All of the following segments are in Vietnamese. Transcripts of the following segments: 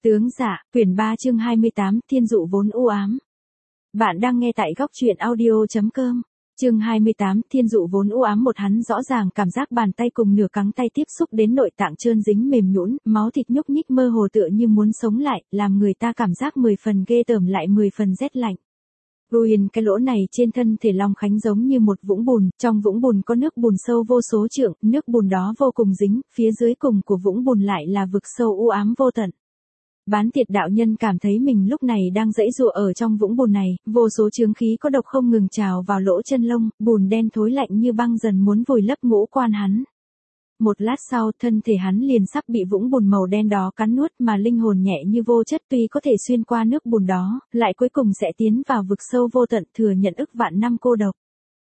Tướng dạ, quyển 3 chương 28, thiên dụ vốn u ám. Bạn đang nghe tại góc truyện audio.com. Chương 28, thiên dụ vốn u ám. Một hắn rõ ràng cảm giác bàn tay cùng nửa cẳng tay tiếp xúc đến nội tạng trơn dính mềm nhũn, máu thịt nhúc nhích mơ hồ tựa như muốn sống lại, làm người ta cảm giác 10 phần ghê tởm lại 10 phần rét lạnh. Ruin, cái lỗ này trên thân thể Long Khánh giống như một vũng bùn, trong vũng bùn có nước bùn sâu vô số trượng, nước bùn đó vô cùng dính, phía dưới cùng của vũng bùn lại là vực sâu u ám vô tận. Bán Tiệt đạo nhân cảm thấy mình lúc này đang giãy giụa ở trong vũng bùn này, vô số chướng khí có độc không ngừng trào vào lỗ chân lông, bùn đen thối lạnh như băng dần muốn vùi lấp ngũ quan hắn. Một lát sau, thân thể hắn liền sắp bị vũng bùn màu đen đó cắn nuốt, mà linh hồn nhẹ như vô chất tuy có thể xuyên qua nước bùn đó, lại cuối cùng sẽ tiến vào vực sâu vô tận, thừa nhận ức vạn năm cô độc.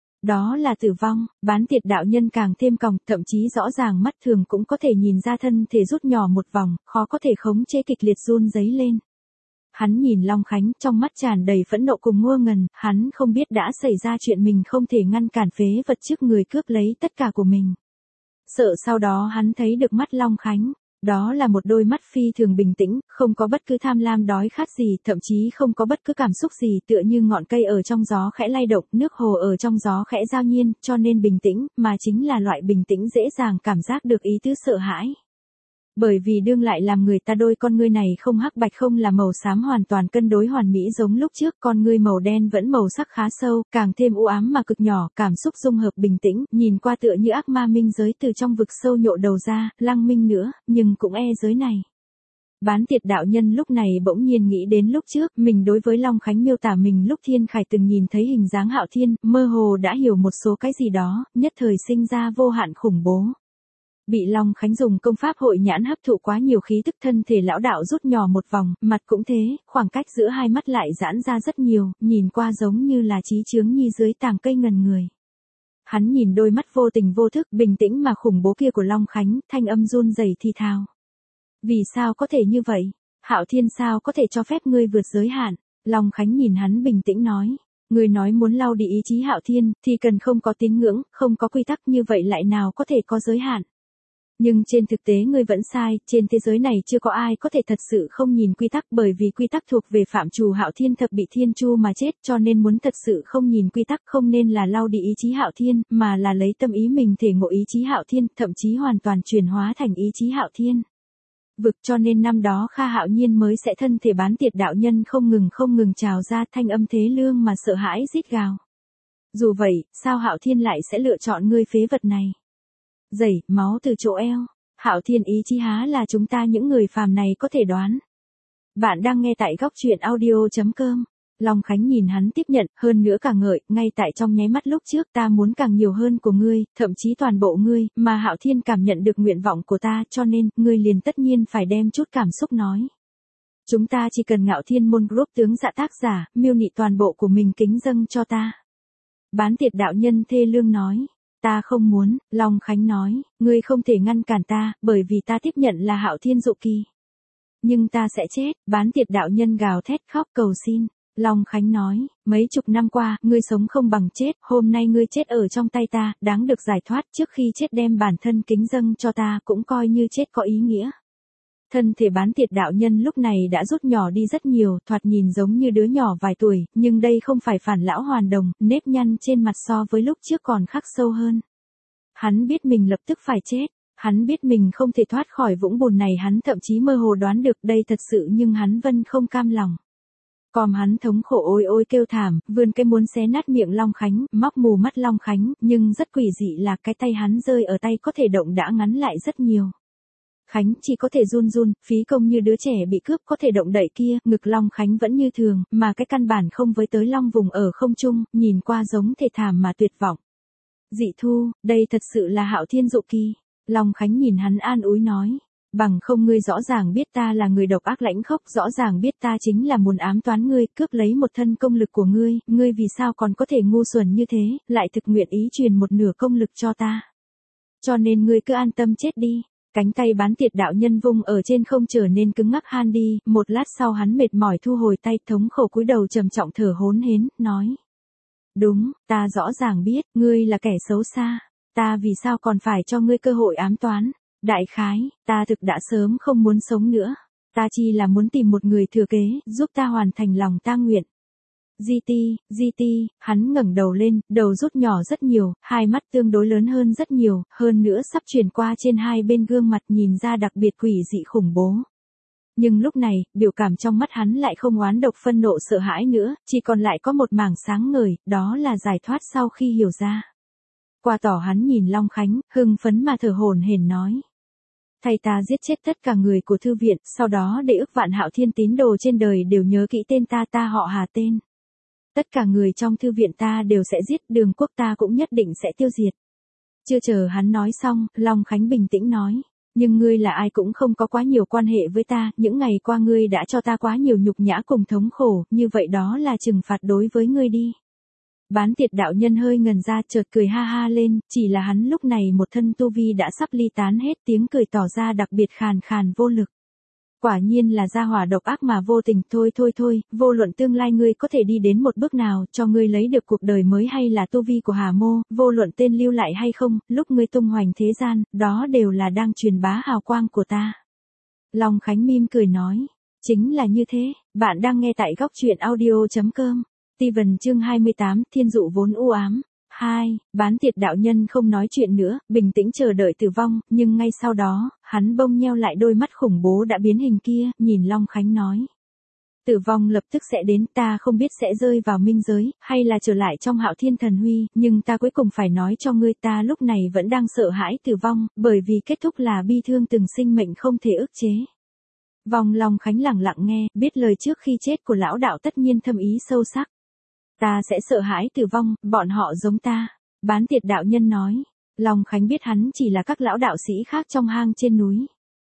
Đó là tử vong. Bán Tiệt đạo nhân càng thêm còng, thậm chí rõ ràng mắt thường cũng có thể nhìn ra thân thể rút nhỏ một vòng, khó có thể khống chế, kịch liệt run rẩy lên. Hắn nhìn Long Khánh, trong mắt tràn đầy phẫn nộ cùng ngơ ngẩn, hắn không biết đã xảy ra chuyện mình không thể ngăn cản phế vật trước người cướp lấy tất cả của mình. Sợ sau đó hắn thấy được mắt Long Khánh. Đó là một đôi mắt phi thường bình tĩnh, không có bất cứ tham lam đói khát gì, thậm chí không có bất cứ cảm xúc gì, tựa như ngọn cây ở trong gió khẽ lay động, nước hồ ở trong gió khẽ giao nhiên, cho nên bình tĩnh, mà chính là loại bình tĩnh dễ dàng cảm giác được ý tứ sợ hãi. Bởi vì đương lại làm người ta đôi con ngươi này không hắc bạch, không là màu xám hoàn toàn cân đối hoàn mỹ giống lúc trước, con ngươi màu đen vẫn màu sắc khá sâu, càng thêm u ám mà cực nhỏ, cảm xúc dung hợp bình tĩnh, nhìn qua tựa như ác ma minh giới từ trong vực sâu nhộ đầu ra, lăng minh nữa, nhưng cũng giới này. Bán Tiệt đạo nhân lúc này bỗng nhiên nghĩ đến lúc trước, mình đối với Long Khánh miêu tả mình lúc Thiên Khải từng nhìn thấy hình dáng Hạo Thiên, mơ hồ đã hiểu một số cái gì đó, nhất thời sinh ra vô hạn khủng bố. Bị Long Khánh dùng công pháp hội nhãn hấp thụ quá nhiều khí tức, thân thể lão đạo rút nhỏ một vòng, mặt cũng thế, khoảng cách giữa hai mắt lại giãn ra rất nhiều, nhìn qua giống như là trí chướng nhi dưới tàng cây ngần người. Hắn nhìn đôi mắt vô tình vô thức, bình tĩnh mà khủng bố kia của Long Khánh, thanh âm run rẩy thì thào. Vì sao có thể như vậy? Hạo Thiên sao có thể cho phép ngươi vượt giới hạn? Long Khánh nhìn hắn bình tĩnh nói. Ngươi nói muốn lau đi ý chí Hạo Thiên, thì cần không có tín ngưỡng, không có quy tắc, như vậy lại nào có thể có giới hạn. Nhưng trên thực tế ngươi vẫn sai, trên thế giới này chưa có ai có thể thật sự không nhìn quy tắc, bởi vì quy tắc thuộc về phạm trù Hạo Thiên thập bị thiên chu mà chết, cho nên muốn thật sự không nhìn quy tắc không nên là lau đi ý chí Hạo Thiên, mà là lấy tâm ý mình thể ngộ ý chí Hạo Thiên, thậm chí hoàn toàn chuyển hóa thành ý chí Hạo Thiên. Vực, cho nên năm đó Kha Hạo Nhiên mới sẽ thân thể Bán Tiệt đạo nhân không ngừng trào ra thanh âm thế lương mà sợ hãi rít gào. Dù vậy, sao Hạo Thiên lại sẽ lựa chọn ngươi phế vật này? Dày, máu từ chỗ eo. Hạo Thiên ý chí há là chúng ta những người phàm này có thể đoán. Bạn đang nghe tại góc truyện audio.com. Long Khánh nhìn hắn tiếp nhận, hơn nữa càng ngợi, ngay tại trong nháy mắt lúc trước ta muốn càng nhiều hơn của ngươi, thậm chí toàn bộ ngươi, mà Hạo Thiên cảm nhận được nguyện vọng của ta, cho nên, ngươi liền tất nhiên phải đem chút cảm xúc nói. Chúng ta chỉ cần Ngạo Thiên môn group tướng dạ tác giả, miêu nị toàn bộ của mình kính dâng cho ta. Bán Tiệt đạo nhân thê lương nói. Ta không muốn, Long Khánh nói, ngươi không thể ngăn cản ta, bởi vì ta tiếp nhận là Hạo Thiên dụ kỳ. Nhưng ta sẽ chết, Bán Tiệt đạo nhân gào thét khóc cầu xin. Long Khánh nói, mấy chục năm qua, ngươi sống không bằng chết, hôm nay ngươi chết ở trong tay ta, đáng được giải thoát, trước khi chết đem bản thân kính dâng cho ta cũng coi như chết có ý nghĩa. Thân thể Bán Tiệt đạo nhân lúc này đã rút nhỏ đi rất nhiều, thoạt nhìn giống như đứa nhỏ vài tuổi, nhưng đây không phải phản lão hoàn đồng, nếp nhăn trên mặt so với lúc trước còn khắc sâu hơn. Hắn biết mình lập tức phải chết, hắn biết mình không thể thoát khỏi vũng bùn này, hắn thậm chí mơ hồ đoán được đây thật sự, nhưng hắn vẫn không cam lòng. Còn hắn thống khổ ôi ôi kêu thảm, vươn cái muốn xé nát miệng Long Khánh, móc mù mắt Long Khánh, nhưng rất quỷ dị là cái tay hắn rơi ở tay có thể động đã ngắn lại rất nhiều. Khánh chỉ có thể run run, phí công như đứa trẻ bị cướp có thể động đậy kia, ngực Long Khánh vẫn như thường, mà cái căn bản không với tới long vùng ở không trung, nhìn qua giống thê thảm mà tuyệt vọng. Dị Thu, đây thật sự là Hạo Thiên dụ kỳ. Long Khánh nhìn hắn an ủi nói. Bằng không ngươi rõ ràng biết ta là người độc ác lãnh khốc, rõ ràng biết ta chính là muốn ám toán ngươi, cướp lấy một thân công lực của ngươi, ngươi vì sao còn có thể ngu xuẩn như thế, lại thực nguyện ý truyền một nửa công lực cho ta. Cho nên ngươi cứ an tâm chết đi. Cánh tay Bán Tiệt đạo nhân vung ở trên không trở nên cứng ngắc han đi, một lát sau hắn mệt mỏi thu hồi tay, thống khổ cúi đầu trầm trọng thở hổn hển, nói. Đúng, ta rõ ràng biết, ngươi là kẻ xấu xa, ta vì sao còn phải cho ngươi cơ hội ám toán, đại khái, ta thực đã sớm không muốn sống nữa. Ta chỉ là muốn tìm một người thừa kế, giúp ta hoàn thành lòng ta nguyện. GT, hắn ngẩng đầu lên, đầu rút nhỏ rất nhiều, hai mắt tương đối lớn hơn rất nhiều, hơn nữa sắp chuyển qua trên hai bên gương mặt nhìn ra đặc biệt quỷ dị khủng bố. Nhưng lúc này, biểu cảm trong mắt hắn lại không oán độc phân nộ sợ hãi nữa, chỉ còn lại có một mảng sáng ngời, đó là giải thoát sau khi hiểu ra. Qua tỏ hắn nhìn Long Khánh, hưng phấn mà thở hổn hển nói. Thầy ta giết chết tất cả người của thư viện, sau đó để ức vạn hạo thiên tín đồ trên đời đều nhớ kỹ tên ta họ Hà tên. Tất cả người trong thư viện ta đều sẽ giết, Đường Quốc ta cũng nhất định sẽ tiêu diệt. Chưa chờ hắn nói xong, Long Khánh bình tĩnh nói. Nhưng ngươi là ai cũng không có quá nhiều quan hệ với ta, những ngày qua ngươi đã cho ta quá nhiều nhục nhã cùng thống khổ, như vậy đó là trừng phạt đối với ngươi đi. Bán tiệt đạo nhân hơi ngần ra chợt cười ha ha lên, chỉ là hắn lúc này một thân tu vi đã sắp ly tán hết, tiếng cười tỏ ra đặc biệt khàn khàn vô lực. Quả nhiên là gia hỏa độc ác mà vô tình, thôi, vô luận tương lai ngươi có thể đi đến một bước nào, cho ngươi lấy được cuộc đời mới hay là tu vi của Hà Mô, vô luận tên lưu lại hay không, lúc ngươi tung hoành thế gian, đó đều là đang truyền bá hào quang của ta. Long Khánh mỉm cười nói, chính là như thế, bạn đang nghe tại góc truyện audio.com. Steven chương 28, thiên dụ vốn u ám. 2. Bán tiệt đạo nhân không nói chuyện nữa, bình tĩnh chờ đợi tử vong, nhưng ngay sau đó, hắn bỗng nheo lại đôi mắt khủng bố đã biến hình kia, nhìn Long Khánh nói. Tử vong lập tức sẽ đến, ta không biết sẽ rơi vào minh giới, hay là trở lại trong Hạo Thiên Thần Huy, nhưng ta cuối cùng phải nói cho ngươi, ta lúc này vẫn đang sợ hãi tử vong, bởi vì kết thúc là bi thương từng sinh mệnh không thể ức chế. Long Khánh lặng lặng nghe, biết lời trước khi chết của lão đạo tất nhiên thâm ý sâu sắc. Ta sẽ sợ hãi tử vong, bọn họ giống ta. Bán tiệt đạo nhân nói. Long Khánh biết hắn chỉ là các lão đạo sĩ khác trong hang trên núi.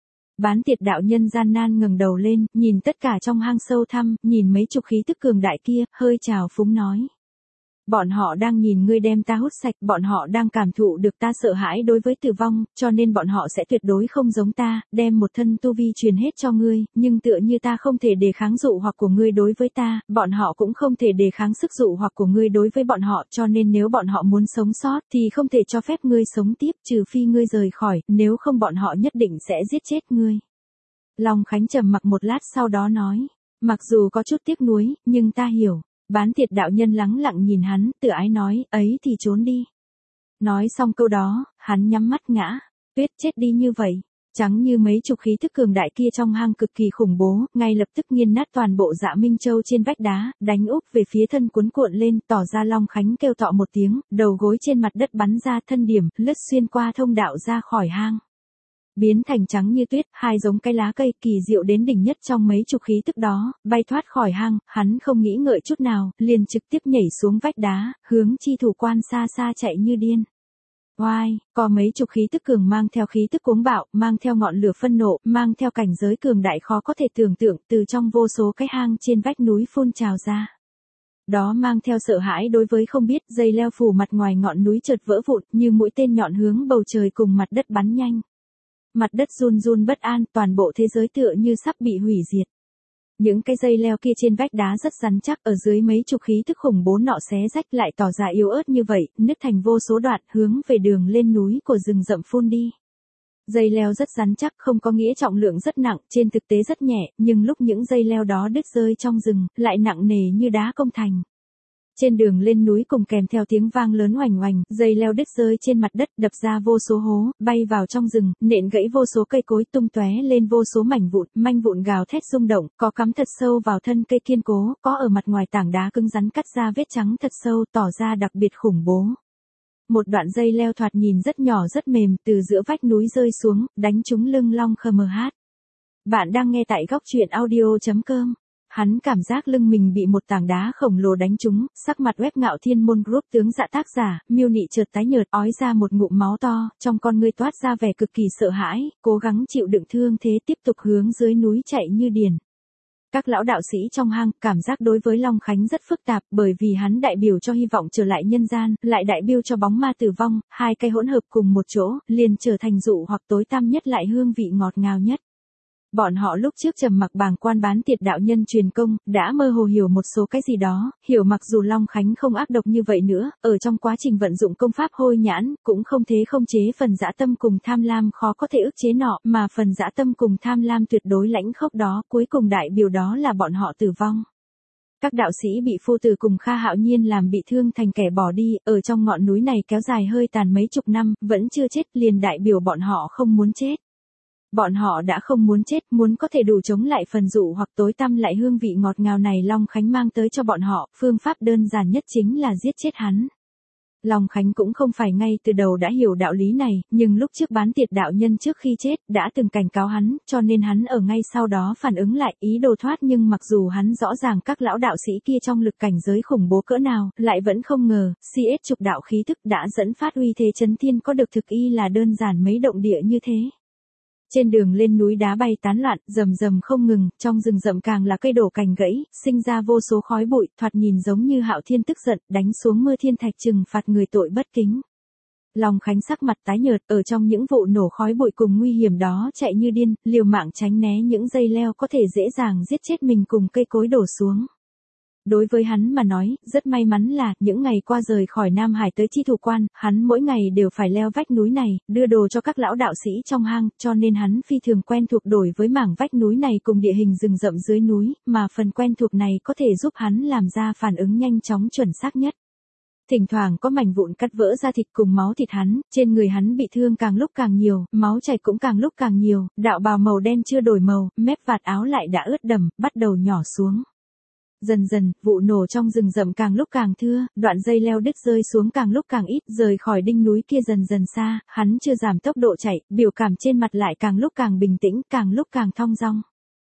Bán tiệt đạo nhân gian nan ngẩng đầu lên, nhìn tất cả trong hang sâu thăm, nhìn mấy chục khí tức cường đại kia, hơi trào phúng nói. Bọn họ đang nhìn ngươi đem ta hút sạch, bọn họ đang cảm thụ được ta sợ hãi đối với tử vong, cho nên bọn họ sẽ tuyệt đối không giống ta, đem một thân tu vi truyền hết cho ngươi, nhưng tựa như ta không thể đề kháng dụ hoặc của ngươi đối với ta, bọn họ cũng không thể đề kháng sức dụ hoặc của ngươi đối với bọn họ, cho nên nếu bọn họ muốn sống sót thì không thể cho phép ngươi sống tiếp, trừ phi ngươi rời khỏi, nếu không bọn họ nhất định sẽ giết chết ngươi. Long Khánh trầm mặc một lát sau đó nói, mặc dù có chút tiếc nuối, nhưng ta hiểu. Bán tiệt đạo nhân lắng lặng nhìn hắn, tự ái nói, ấy thì trốn đi. Nói xong câu đó, hắn nhắm mắt ngã, Tuyết chết đi như vậy, trắng như mấy chục khí thức cường đại kia trong hang cực kỳ khủng bố, ngay lập tức nghiền nát toàn bộ Dạ Minh Châu trên vách đá, đánh úp về phía thân cuốn cuộn lên, tỏ ra Long Khánh kêu tọ một tiếng, đầu gối trên mặt đất bắn ra thân điểm, lướt xuyên qua thông đạo ra khỏi hang. Biến thành trắng như tuyết, hai giống cái lá cây kỳ diệu đến đỉnh nhất trong mấy chục khí tức đó, bay thoát khỏi hang, hắn không nghĩ ngợi chút nào, liền trực tiếp nhảy xuống vách đá, hướng chi thủ quan xa xa chạy như điên. Oai, có mấy chục khí tức cường mang theo khí tức cuống bạo, mang theo ngọn lửa phân nộ, mang theo cảnh giới cường đại khó có thể tưởng tượng, từ trong vô số cái hang trên vách núi phun trào ra. Đó mang theo sợ hãi đối với không biết, dây leo phủ mặt ngoài ngọn núi chợt vỡ vụn, như mũi tên nhọn hướng bầu trời cùng mặt đất bắn nhanh. Mặt đất run run bất an, toàn bộ thế giới tựa như sắp bị hủy diệt. Những cái dây leo kia trên vách đá rất rắn chắc, ở dưới mấy chục khí tức khủng bố nọ xé rách lại tỏ ra yếu ớt như vậy, nứt thành vô số đoạn, hướng về đường lên núi của rừng rậm phun đi. Dây leo rất rắn chắc không có nghĩa trọng lượng rất nặng, trên thực tế rất nhẹ, nhưng lúc những dây leo đó đứt rơi trong rừng, lại nặng nề như đá công thành. Trên đường lên núi cùng kèm theo tiếng vang lớn oành oành, dây leo đứt rơi trên mặt đất, đập ra vô số hố, bay vào trong rừng, nện gãy vô số cây cối, tung tóe lên vô số manh vụn gào thét rung động, có cắm thật sâu vào thân cây kiên cố, có ở mặt ngoài tảng đá cứng rắn cắt ra vết trắng thật sâu, tỏ ra đặc biệt khủng bố. Một đoạn dây leo thoạt nhìn rất nhỏ rất mềm, từ giữa vách núi rơi xuống, đánh trúng lưng Long KMH. Bạn đang nghe tại góc truyện audio.com. Hắn cảm giác lưng mình bị một tảng đá khổng lồ đánh trúng, sắc mặt web Ngạo Thiên Môn Group tướng dạ tác giả, Miêu Nị chợt tái nhợt, ói ra một ngụm máu to, trong con ngươi toát ra vẻ cực kỳ sợ hãi, cố gắng chịu đựng thương thế tiếp tục hướng dưới núi chạy như điền. Các lão đạo sĩ trong hang, cảm giác đối với Long Khánh rất phức tạp, bởi vì hắn đại biểu cho hy vọng trở lại nhân gian, lại đại biểu cho bóng ma tử vong, hai cái hỗn hợp cùng một chỗ, liền trở thành dụ hoặc tối tăm nhất lại hương vị ngọt ngào nhất. Bọn họ lúc trước trầm mặc bàng quan bán tiệt đạo nhân truyền công, đã mơ hồ hiểu một số cái gì đó, hiểu mặc dù Long Khánh không ác độc như vậy nữa, ở trong quá trình vận dụng công pháp hôi nhãn, cũng không thế không chế phần dã tâm cùng tham lam khó có thể ức chế nọ, mà phần dã tâm cùng tham lam tuyệt đối lãnh khốc đó, cuối cùng đại biểu đó là bọn họ tử vong. Các đạo sĩ bị Phu Tử cùng Kha Hạo Nhiên làm bị thương thành kẻ bỏ đi, ở trong ngọn núi này kéo dài hơi tàn mấy chục năm, vẫn chưa chết, liền đại biểu bọn họ không muốn chết. Bọn họ đã không muốn chết, muốn có thể đủ chống lại phần dụ hoặc tối tăm lại hương vị ngọt ngào này Long Khánh mang tới cho bọn họ, phương pháp đơn giản nhất chính là giết chết hắn. Long Khánh cũng không phải ngay từ đầu đã hiểu đạo lý này, nhưng lúc trước bán tiệt đạo nhân trước khi chết, đã từng cảnh cáo hắn, cho nên hắn ở ngay sau đó phản ứng lại, ý đồ thoát nhưng mặc dù hắn rõ ràng các lão đạo sĩ kia trong lực cảnh giới khủng bố cỡ nào, lại vẫn không ngờ, CS trục đạo khí thức đã dẫn phát uy thế chấn thiên có được thực y là đơn giản mấy động địa như thế. Trên đường lên núi đá bay tán loạn, rầm rầm không ngừng, trong rừng rậm càng là cây đổ cành gãy, sinh ra vô số khói bụi, thoạt nhìn giống như Hạo Thiên tức giận, đánh xuống mưa thiên thạch trừng phạt người tội bất kính. Long Khánh sắc mặt tái nhợt, ở trong những vụ nổ khói bụi cùng nguy hiểm đó chạy như điên, liều mạng tránh né những dây leo có thể dễ dàng giết chết mình cùng cây cối đổ xuống. Đối với hắn mà nói, rất may mắn là, những ngày qua rời khỏi Nam Hải tới Chi Thủ Quan, hắn mỗi ngày đều phải leo vách núi này, đưa đồ cho các lão đạo sĩ trong hang, cho nên hắn phi thường quen thuộc đổi với mảng vách núi này cùng địa hình rừng rậm dưới núi, mà phần quen thuộc này có thể giúp hắn làm ra phản ứng nhanh chóng chuẩn xác nhất. Thỉnh thoảng có mảnh vụn cắt vỡ ra thịt cùng máu thịt hắn, trên người hắn bị thương càng lúc càng nhiều, máu chảy cũng càng lúc càng nhiều, đạo bào màu đen chưa đổi màu, mép vạt áo lại đã ướt đẫm, bắt đầu nhỏ xuống. Dần dần, vụ nổ trong rừng rậm càng lúc càng thưa, đoạn dây leo đứt rơi xuống càng lúc càng ít, rời khỏi đỉnh núi kia dần dần xa, hắn chưa giảm tốc độ chạy, biểu cảm trên mặt lại càng lúc càng bình tĩnh, càng lúc càng thong dong.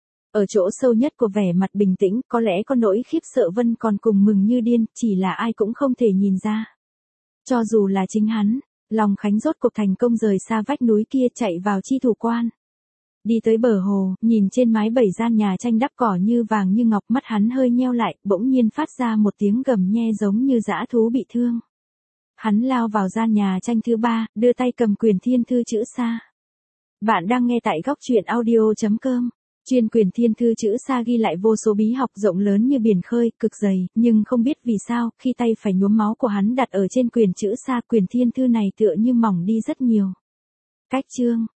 Ở chỗ sâu nhất của vẻ mặt bình tĩnh, có lẽ có nỗi khiếp sợ Vân còn cùng mừng như điên, chỉ là ai cũng không thể nhìn ra. Cho dù là chính hắn, Long Khánh rốt cuộc thành công rời xa vách núi kia chạy vào Chi Thủ Quan. Đi tới bờ hồ, nhìn trên mái bảy gian nhà tranh đắp cỏ như vàng như ngọc, mắt hắn hơi nheo lại, bỗng nhiên phát ra một tiếng gầm nhe giống như dã thú bị thương. Hắn lao vào gian nhà tranh thứ 3, đưa tay cầm quyển Thiên Thư chữ Sa. Bạn đang nghe tại góc truyện audio.com. Chuyên quyển Thiên Thư chữ Sa ghi lại vô số bí học rộng lớn như biển khơi, cực dày, nhưng không biết vì sao, khi tay phải nhuốm máu của hắn đặt ở trên quyển chữ Sa, quyển Thiên Thư này tựa như mỏng đi rất nhiều. Cách chương